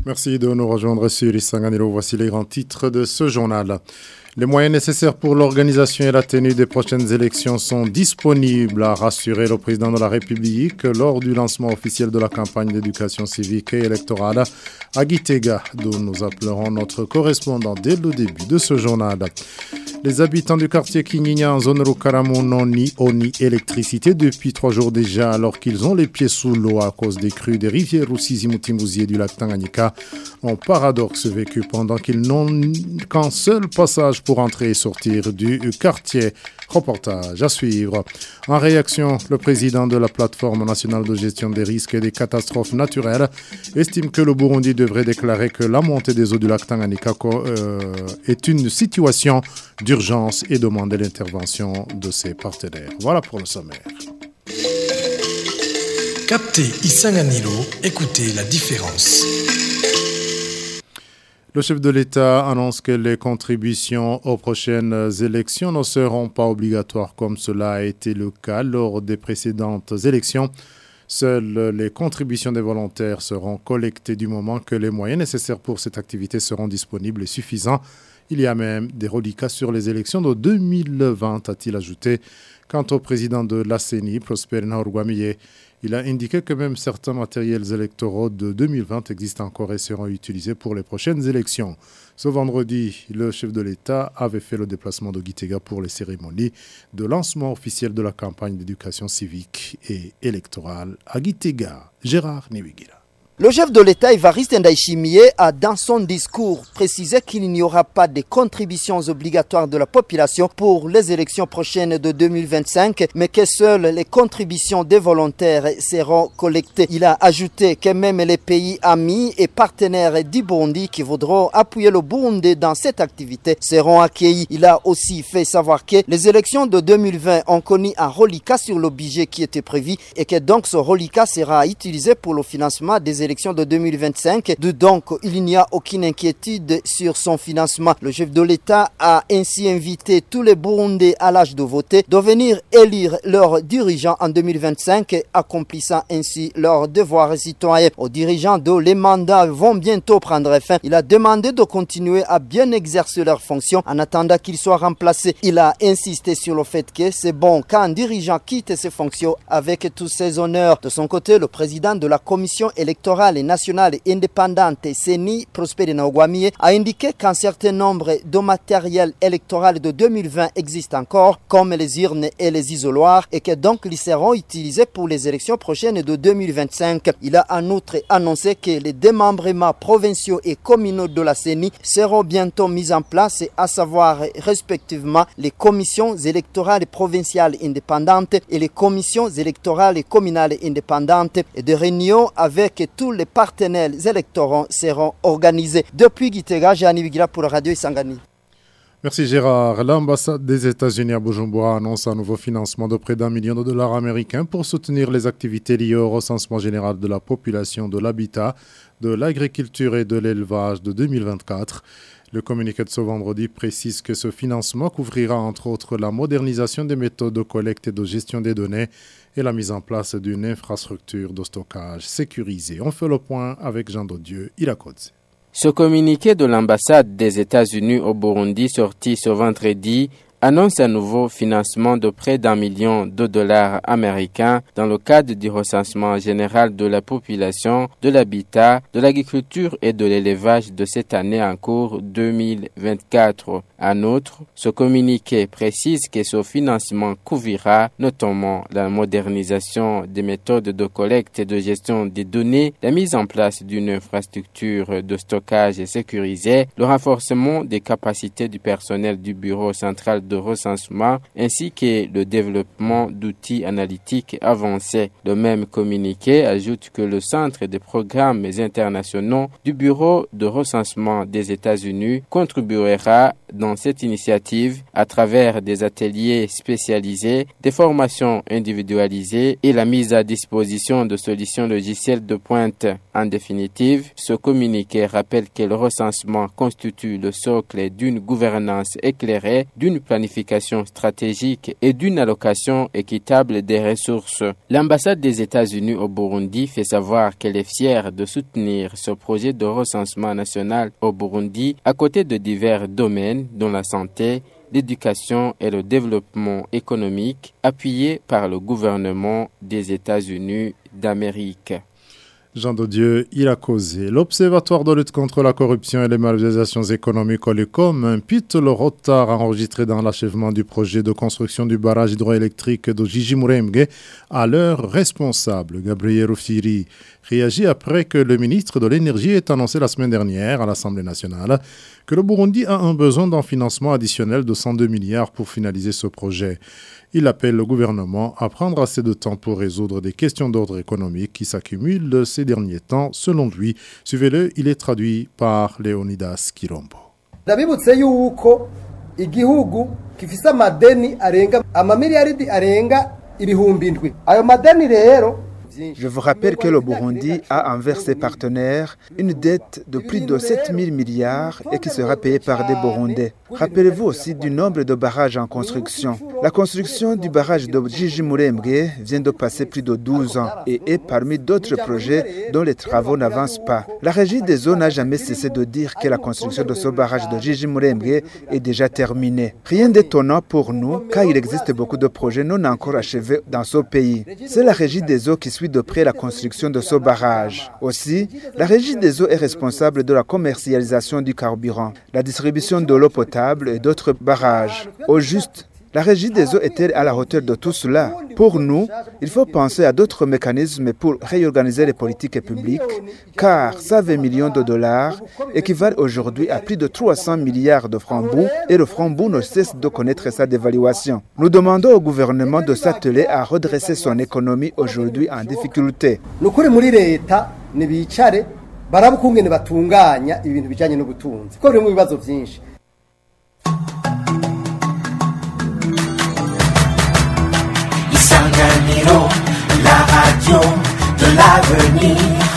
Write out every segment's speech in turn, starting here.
Merci de nous rejoindre sur Isanganiro. Voici les grands titres de ce journal. Les moyens nécessaires pour l'organisation et la tenue des prochaines élections sont disponibles, a rassuré le président de la République lors du lancement officiel de la campagne d'éducation civique et électorale à Gitega, d'où nous appellerons notre correspondant dès le début de ce journal. Les habitants du quartier Kinyinya en zone Rukaramu n'ont ni eau ni électricité depuis 3 jours déjà, alors qu'ils ont les pieds sous l'eau à cause des crues des rivières Rusizi, Mutimbuzi et du lac Tanganyika. Un paradoxe vécu pendant qu'ils n'ont qu'un seul passage pour entrer et sortir du quartier. Reportage à suivre. En réaction, le président de la plateforme nationale de gestion des risques et des catastrophes naturelles estime que le Burundi devrait déclarer que la montée des eaux du lac Tanganyika est une situation d'urgence et demander l'intervention de ses partenaires. Voilà pour le sommaire. Captez Isanganiro, écoutez la différence. Le chef de l'État annonce que les contributions aux prochaines élections ne seront pas obligatoires comme cela a été le cas lors des précédentes élections. Seules les contributions des volontaires seront collectées du moment que les moyens nécessaires pour cette activité seront disponibles et suffisants. Il y a même des reliquats sur les élections de 2020, a-t-il ajouté. Quant au président de la CENI, Prosper Nahorwamiye, il a indiqué que même certains matériels électoraux de 2020 existent encore et seront utilisés pour les prochaines élections. Ce vendredi, le chef de l'État avait fait le déplacement de Gitega pour les cérémonies de lancement officiel de la campagne d'éducation civique et électorale à Gitega. Gérard Niwigira. Le chef de l'État, Évariste Ndayishimiye, a dans son discours précisé qu'il n'y aura pas de contributions obligatoires de la population pour les élections prochaines de 2025, mais que seules les contributions des volontaires seront collectées. Il a ajouté que même les pays amis et partenaires du Burundi qui voudront appuyer le Burundi dans cette activité seront accueillis. Il a aussi fait savoir que les élections de 2020 ont connu un reliquat sur le budget qui était prévu et que donc ce reliquat sera utilisé pour le financement des élections de 2025, donc il n'y a aucune inquiétude sur son financement. Le chef de l'État a ainsi invité tous les Burundais à l'âge de voter de venir élire leurs dirigeants en 2025, accomplissant ainsi leurs devoirs citoyens. Aux dirigeants dont les mandats vont bientôt prendre fin, il a demandé de continuer à bien exercer leurs fonctions en attendant qu'ils soient remplacés. Il a insisté sur le fait que c'est bon qu'un dirigeant quitte ses fonctions avec tous ses honneurs. De son côté, le président de la commission électorale nationale et indépendante CENI, Prosper Nahorwamiye, a indiqué qu'un certain nombre de matériel électoral de 2020 existent encore, comme les urnes et les isoloirs, et que donc ils seront utilisés pour les élections prochaines de 2025. Il a en outre annoncé que les démembrements provinciaux et communaux de la CENI seront bientôt mis en place, à savoir respectivement les commissions électorales provinciales indépendantes et les commissions électorales communales indépendantes, et des réunions avec tous les partenaires électoraux seront organisés. Depuis Gitega, Jeanne Wigira pour Radio Isangani. Merci Gérard. L'ambassade des États-Unis à Bujumbura annonce un nouveau financement de près d'$1 million américains pour soutenir les activités liées au recensement général de la population, de l'habitat, de l'agriculture et de l'élevage de 2024. Le communiqué de ce vendredi précise que ce financement couvrira entre autres la modernisation des méthodes de collecte et de gestion des données et la mise en place d'une infrastructure de stockage sécurisée. On fait le point avec Jean Dodieu, Irakodze. Ce communiqué de l'ambassade des États-Unis au Burundi sorti ce vendredi annonce un nouveau financement de près d'$1 million américains dans le cadre du recensement général de la population, de l'habitat, de l'agriculture et de l'élevage de cette année en cours 2024. En outre, ce communiqué précise que ce financement couvrira notamment la modernisation des méthodes de collecte et de gestion des données, la mise en place d'une infrastructure de stockage sécurisée, le renforcement des capacités du personnel du bureau central de recensement ainsi que le développement d'outils analytiques avancés. Le même communiqué ajoute que le Centre des programmes internationaux du Bureau de recensement des États-Unis contribuera dans cette initiative à travers des ateliers spécialisés, des formations individualisées et la mise à disposition de solutions logicielles de pointe. En définitive, ce communiqué rappelle que le recensement constitue le socle d'une gouvernance éclairée, d'une planification stratégique et d'une allocation équitable des ressources. L'ambassade des États-Unis au Burundi fait savoir qu'elle est fière de soutenir ce projet de recensement national au Burundi à côté de divers domaines dont la santé, l'éducation et le développement économique appuyés par le gouvernement des États-Unis d'Amérique. Jean de Dieu, il a causé. L'Observatoire de lutte contre la corruption et les malversations économiques Olicom impute le retard enregistré dans l'achèvement du projet de construction du barrage hydroélectrique de Jijimuremge à leurs responsables. Gabriel Rufiri réagit après que le ministre de l'Énergie ait annoncé la semaine dernière à l'Assemblée nationale que le Burundi a un besoin d'un financement additionnel de 102 milliards pour finaliser ce projet. Il appelle le gouvernement à prendre assez de temps pour résoudre des questions d'ordre économique qui s'accumulent ces derniers temps, selon lui. Suivez-le, il est traduit par Leonidas Kirombo. Ndabibutse yuko igihugu gifise amadeni arenga amamiliyaridi arenga ibihumbi indwi. Ayo madeni rero Je vous rappelle que le Burundi a envers ses partenaires une dette de plus de 7 000 milliards et qui sera payée par des Burundais. Rappelez-vous aussi du nombre de barrages en construction. La construction du barrage de Jijimuremge vient de passer plus de 12 ans et est parmi d'autres projets dont les travaux n'avancent pas. La Régie des eaux n'a jamais cessé de dire que la construction de ce barrage de Jijimuremge est déjà terminée. Rien d'étonnant pour nous car il existe beaucoup de projets non encore achevés dans ce pays. C'est la Régie des eaux qui suit de près la construction de ce barrage. Aussi, la Régie des eaux est responsable de la commercialisation du carburant, la distribution de l'eau potable et d'autres barrages. Au juste, la Régie des eaux est-elle à la hauteur de tout cela? Pour nous, il faut penser à d'autres mécanismes pour réorganiser les politiques publiques, car 120 millions de dollars équivalent aujourd'hui à plus de 300 milliards de francs bouts et le franc bout ne cesse de connaître sa dévaluation. Nous demandons au gouvernement de s'atteler à redresser son économie aujourd'hui en difficulté. La radio de l'avenir.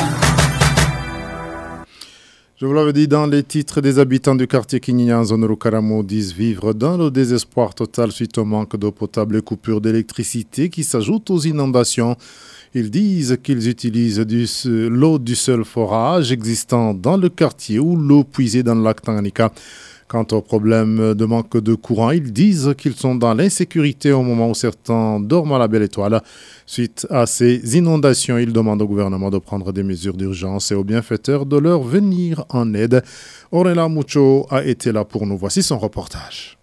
Je vous l'avais dit dans les titres, des habitants du quartier Kinyinya en zone Rukaramo disent vivre dans le désespoir total suite au manque d'eau potable et coupures d'électricité qui s'ajoutent aux inondations. Ils disent qu'ils utilisent l'eau du seul forage existant dans le quartier ou l'eau puisée dans le lac Tanganyika. Quant au problème de manque de courant, ils disent qu'ils sont dans l'insécurité au moment où certains dorment à la belle étoile. Suite à ces inondations, ils demandent au gouvernement de prendre des mesures d'urgence et aux bienfaiteurs de leur venir en aide. Ornella Mucho a été là pour nous. Voici son reportage.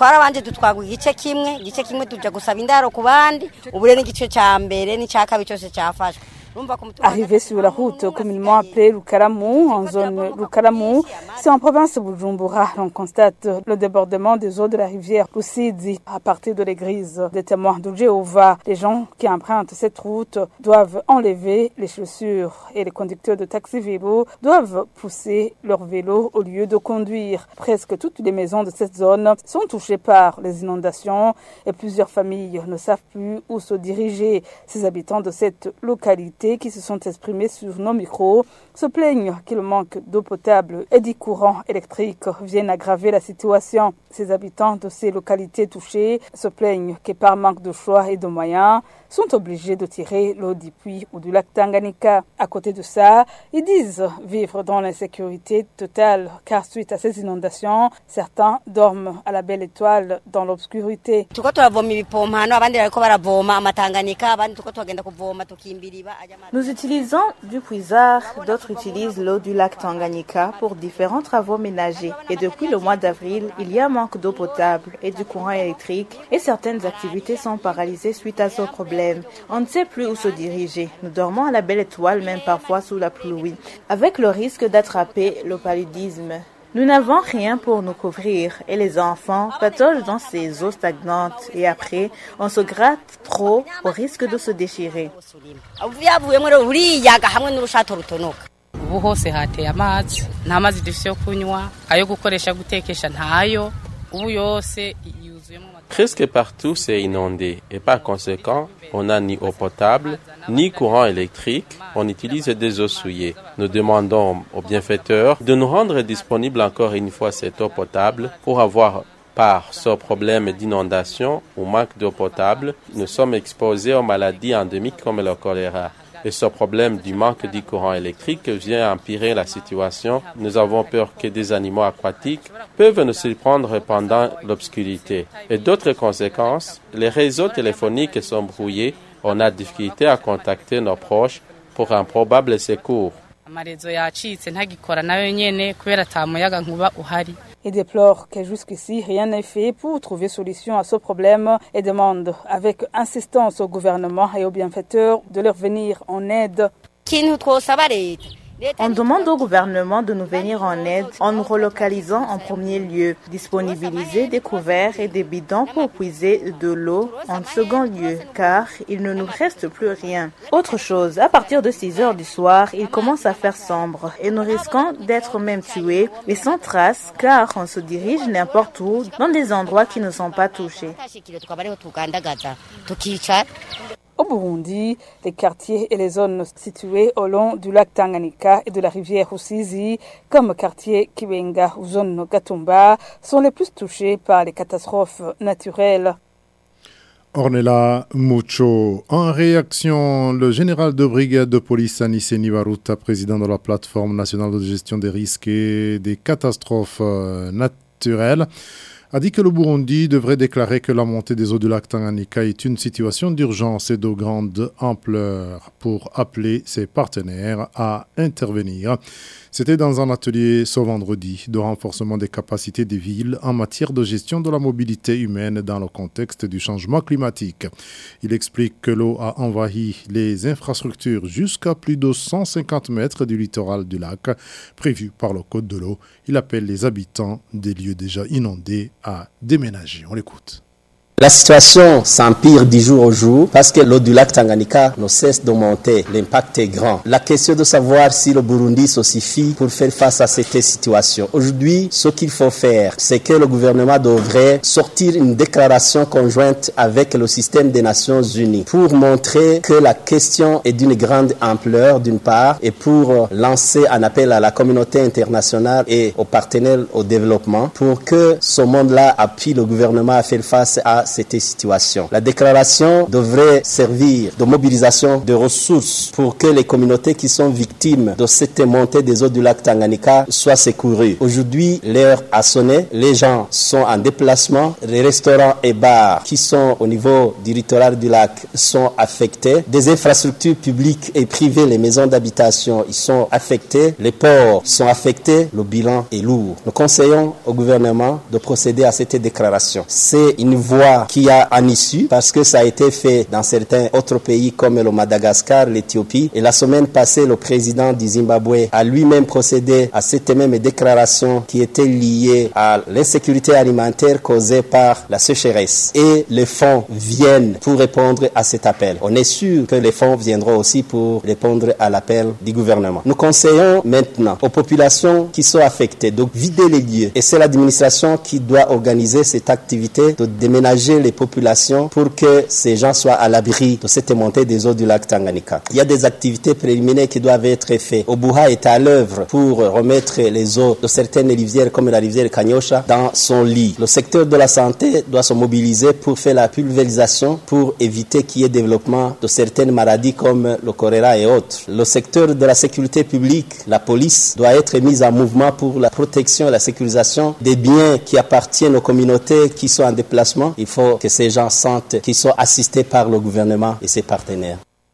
Arrivé sur la route communément appelée Lukaramu, en zone Lukaramu, c'est en province de Bujumbura, on constate le débordement des eaux de la rivière Lusidi à partir de l'église des témoins de Jéhovah. Les gens qui empruntent cette route doivent enlever les chaussures et les conducteurs de taxi-vélo doivent pousser leur vélo au lieu de conduire. Presque toutes les maisons de cette zone sont touchées par les inondations et plusieurs familles ne savent plus où se diriger. Ces habitants de cette localité qui se sont exprimés sur nos micros se plaignent que le manque d'eau potable et du courant électrique viennent aggraver la situation. Ces habitants de ces localités touchées se plaignent que par manque de choix et de moyens, sont obligés de tirer l'eau du puits ou du lac Tanganyika. À côté de ça, ils disent vivre dans l'insécurité totale car suite à ces inondations, certains dorment à la belle étoile dans l'obscurité. Nous utilisons du puisard, d'autres utilisent l'eau du lac Tanganyika pour différents travaux ménagers. Et depuis le mois d'avril, il y a un manque d'eau potable et du courant électrique et certaines activités sont paralysées suite à ce problème. On ne sait plus où se diriger. Nous dormons à la belle étoile, même parfois sous la pluie, avec le risque d'attraper le paludisme. Nous n'avons rien pour nous couvrir et les enfants pataugent dans ces eaux stagnantes et après, on se gratte trop au risque de se déchirer. Ubu hose hateye amazi nta mazi dufise yo kunywa ayo gukoresha gutekesha ntayo Presque partout, c'est inondé et par conséquent, on n'a ni eau potable, ni courant électrique, on utilise des eaux souillées. Nous demandons aux bienfaiteurs de nous rendre disponible encore une fois cette eau potable pour avoir, par ce problème d'inondation ou manque d'eau potable, nous sommes exposés aux maladies endémiques comme le choléra. Et ce problème du manque du courant électrique vient empirer la situation. Nous avons peur que des animaux aquatiques peuvent nous surprendre pendant l'obscurité. Et d'autres conséquences, les réseaux téléphoniques sont brouillés. On a difficulté à contacter nos proches pour un probable secours. Il déplore que jusqu'ici, rien n'est fait pour trouver solution à ce problème et demande avec insistance au gouvernement et aux bienfaiteurs de leur venir en aide. On demande au gouvernement de nous venir en aide en nous relocalisant en premier lieu, disponibiliser des couverts et des bidons pour puiser de l'eau en second lieu, car il ne nous reste plus rien. Autre chose, à partir de 6 heures du soir, il commence à faire sombre et nous risquons d'être même tués et sans trace, car on se dirige n'importe où dans des endroits qui ne sont pas touchés. Au Burundi, les quartiers et les zones situées au long du lac Tanganyika et de la rivière Rusizi, comme quartier Kibenga ou zone Gatumba, sont les plus touchés par les catastrophes naturelles. Ornella Mucho. En réaction, le général de brigade de police Aniseni Baruta, président de la plateforme nationale de gestion des risques et des catastrophes naturelles, a dit que le Burundi devrait déclarer que la montée des eaux du lac Tanganyika est une situation d'urgence et de grande ampleur pour appeler ses partenaires à intervenir. C'était dans un atelier ce vendredi de renforcement des capacités des villes en matière de gestion de la mobilité humaine dans le contexte du changement climatique. Il explique que l'eau a envahi les infrastructures jusqu'à plus de 150 mètres du littoral du lac prévu par le Code de l'eau. Il appelle les habitants des lieux déjà inondés à déménager. On l'écoute. La situation s'empire du jour au jour parce que l'eau du lac Tanganyika ne cesse de monter. L'impact est grand. La question de savoir si le Burundi se suffit pour faire face à cette situation. Aujourd'hui, ce qu'il faut faire, c'est que le gouvernement devrait sortir une déclaration conjointe avec le système des Nations Unies pour montrer que la question est d'une grande ampleur d'une part et pour lancer un appel à la communauté internationale et aux partenaires au développement pour que ce monde-là appuie le gouvernement à faire face à cette situation. La déclaration devrait servir de mobilisation de ressources pour que les communautés qui sont victimes de cette montée des eaux du lac Tanganyika soient secourues. Aujourd'hui, l'heure a sonné, les gens sont en déplacement, les restaurants et bars qui sont au niveau du littoral du lac sont affectés, des infrastructures publiques et privées, les maisons d'habitation, ils sont affectés, les ports sont affectés, le bilan est lourd. Nous conseillons au gouvernement de procéder à cette déclaration. C'est une voie qui a un issue parce que ça a été fait dans certains autres pays comme le Madagascar, l'Éthiopie. Et la semaine passée, le président du Zimbabwe a lui-même procédé à cette même déclaration qui était liée à l'insécurité alimentaire causée par la sécheresse. Et les fonds viennent pour répondre à cet appel. On est sûr que les fonds viendront aussi pour répondre à l'appel du gouvernement. Nous conseillons maintenant aux populations qui sont affectées de vider les lieux. Et c'est l'administration qui doit organiser cette activité de déménager les populations pour que ces gens soient à l'abri de cette montée des eaux du lac Tanganyika. Il y a des activités préliminaires qui doivent être faites. Obuha est à l'œuvre pour remettre les eaux de certaines rivières comme la rivière Kanyosha dans son lit. Le secteur de la santé doit se mobiliser pour faire la pulvérisation pour éviter qu'il y ait développement de certaines maladies comme le choléra et autres. Le secteur de la sécurité publique, la police, doit être mise en mouvement pour la protection et la sécurisation des biens qui appartiennent aux communautés qui sont en déplacement. Il faut que ces gens sentent qu'ils sont assistés par le gouvernement et ses partenaires.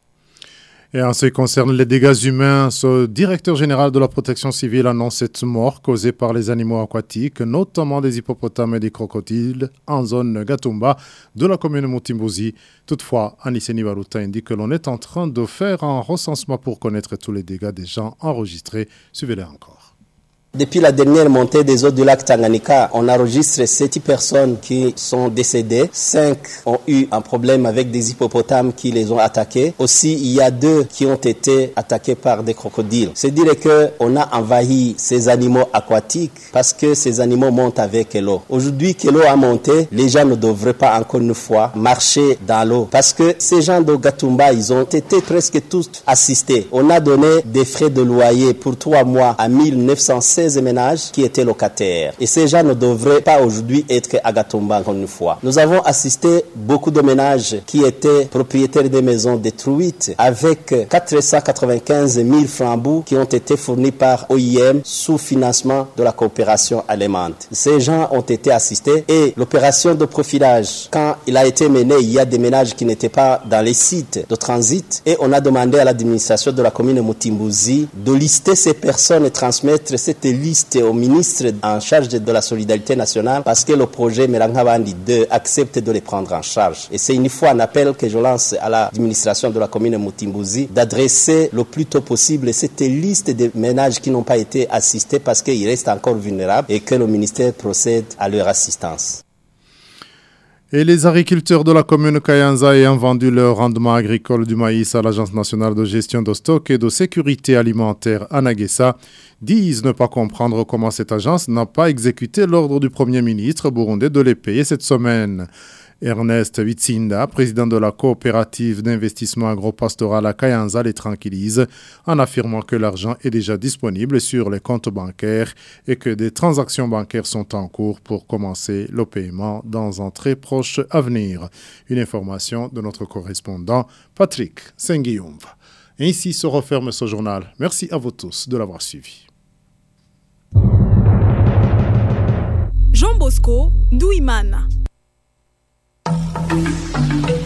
Et en ce qui concerne les dégâts humains, ce directeur général de la protection civile annonce cette mort causée par les animaux aquatiques, notamment des hippopotames et des crocodiles, en zone Gatumba de la commune Mutimbuzi. Toutefois, Aniseni Baruta indique que l'on est en train de faire un recensement pour connaître tous les dégâts des gens enregistrés. Suivez-les encore. Depuis la dernière montée des eaux du lac Tanganyika, on enregistre 7 personnes qui sont décédées. 5 ont eu un problème avec des hippopotames qui les ont attaqués. Aussi, il y a 2 qui ont été attaqués par des crocodiles. C'est dire qu'on a envahi ces animaux aquatiques parce que ces animaux montent avec l'eau. Aujourd'hui que l'eau a monté, les gens ne devraient pas encore une fois marcher dans l'eau parce que ces gens de Gatumba, ils ont été presque tous assistés. On a donné des frais de loyer pour 3 mois à 1916 ménages qui étaient locataires. Et ces gens ne devraient pas aujourd'hui être à Gatumba encore une fois. Nous avons assisté beaucoup de ménages qui étaient propriétaires des maisons détruites avec 495 000 francs qui ont été fournis par OIM sous financement de la coopération allemande. Ces gens ont été assistés et l'opération de profilage, quand il a été mené, il y a des ménages qui n'étaient pas dans les sites de transit et on a demandé à l'administration de la commune Mutimbuzi de lister ces personnes et transmettre cette liste au ministre en charge de la solidarité nationale parce que le projet Merangabandi 2 accepte de les prendre en charge. Et c'est une fois un appel que je lance à l'administration de la commune Mutimbuzi d'adresser le plus tôt possible cette liste de ménages qui n'ont pas été assistés parce qu'ils restent encore vulnérables et que le ministère procède à leur assistance. Et les agriculteurs de la commune Kayanza ayant vendu leur rendement agricole du maïs à l'Agence nationale de gestion de stock et de sécurité alimentaire Anagesa disent ne pas comprendre comment cette agence n'a pas exécuté l'ordre du Premier ministre burundais de les payer cette semaine. Ernest Witsinda, président de la coopérative d'investissement agropastoral à Kayanza, les tranquillise en affirmant que l'argent est déjà disponible sur les comptes bancaires et que des transactions bancaires sont en cours pour commencer le paiement dans un très proche avenir. Une information de notre correspondant Patrick Senguiumva. Ainsi se referme ce journal. Merci à vous tous de l'avoir suivi. Jean Bosco Douimana. Thank you.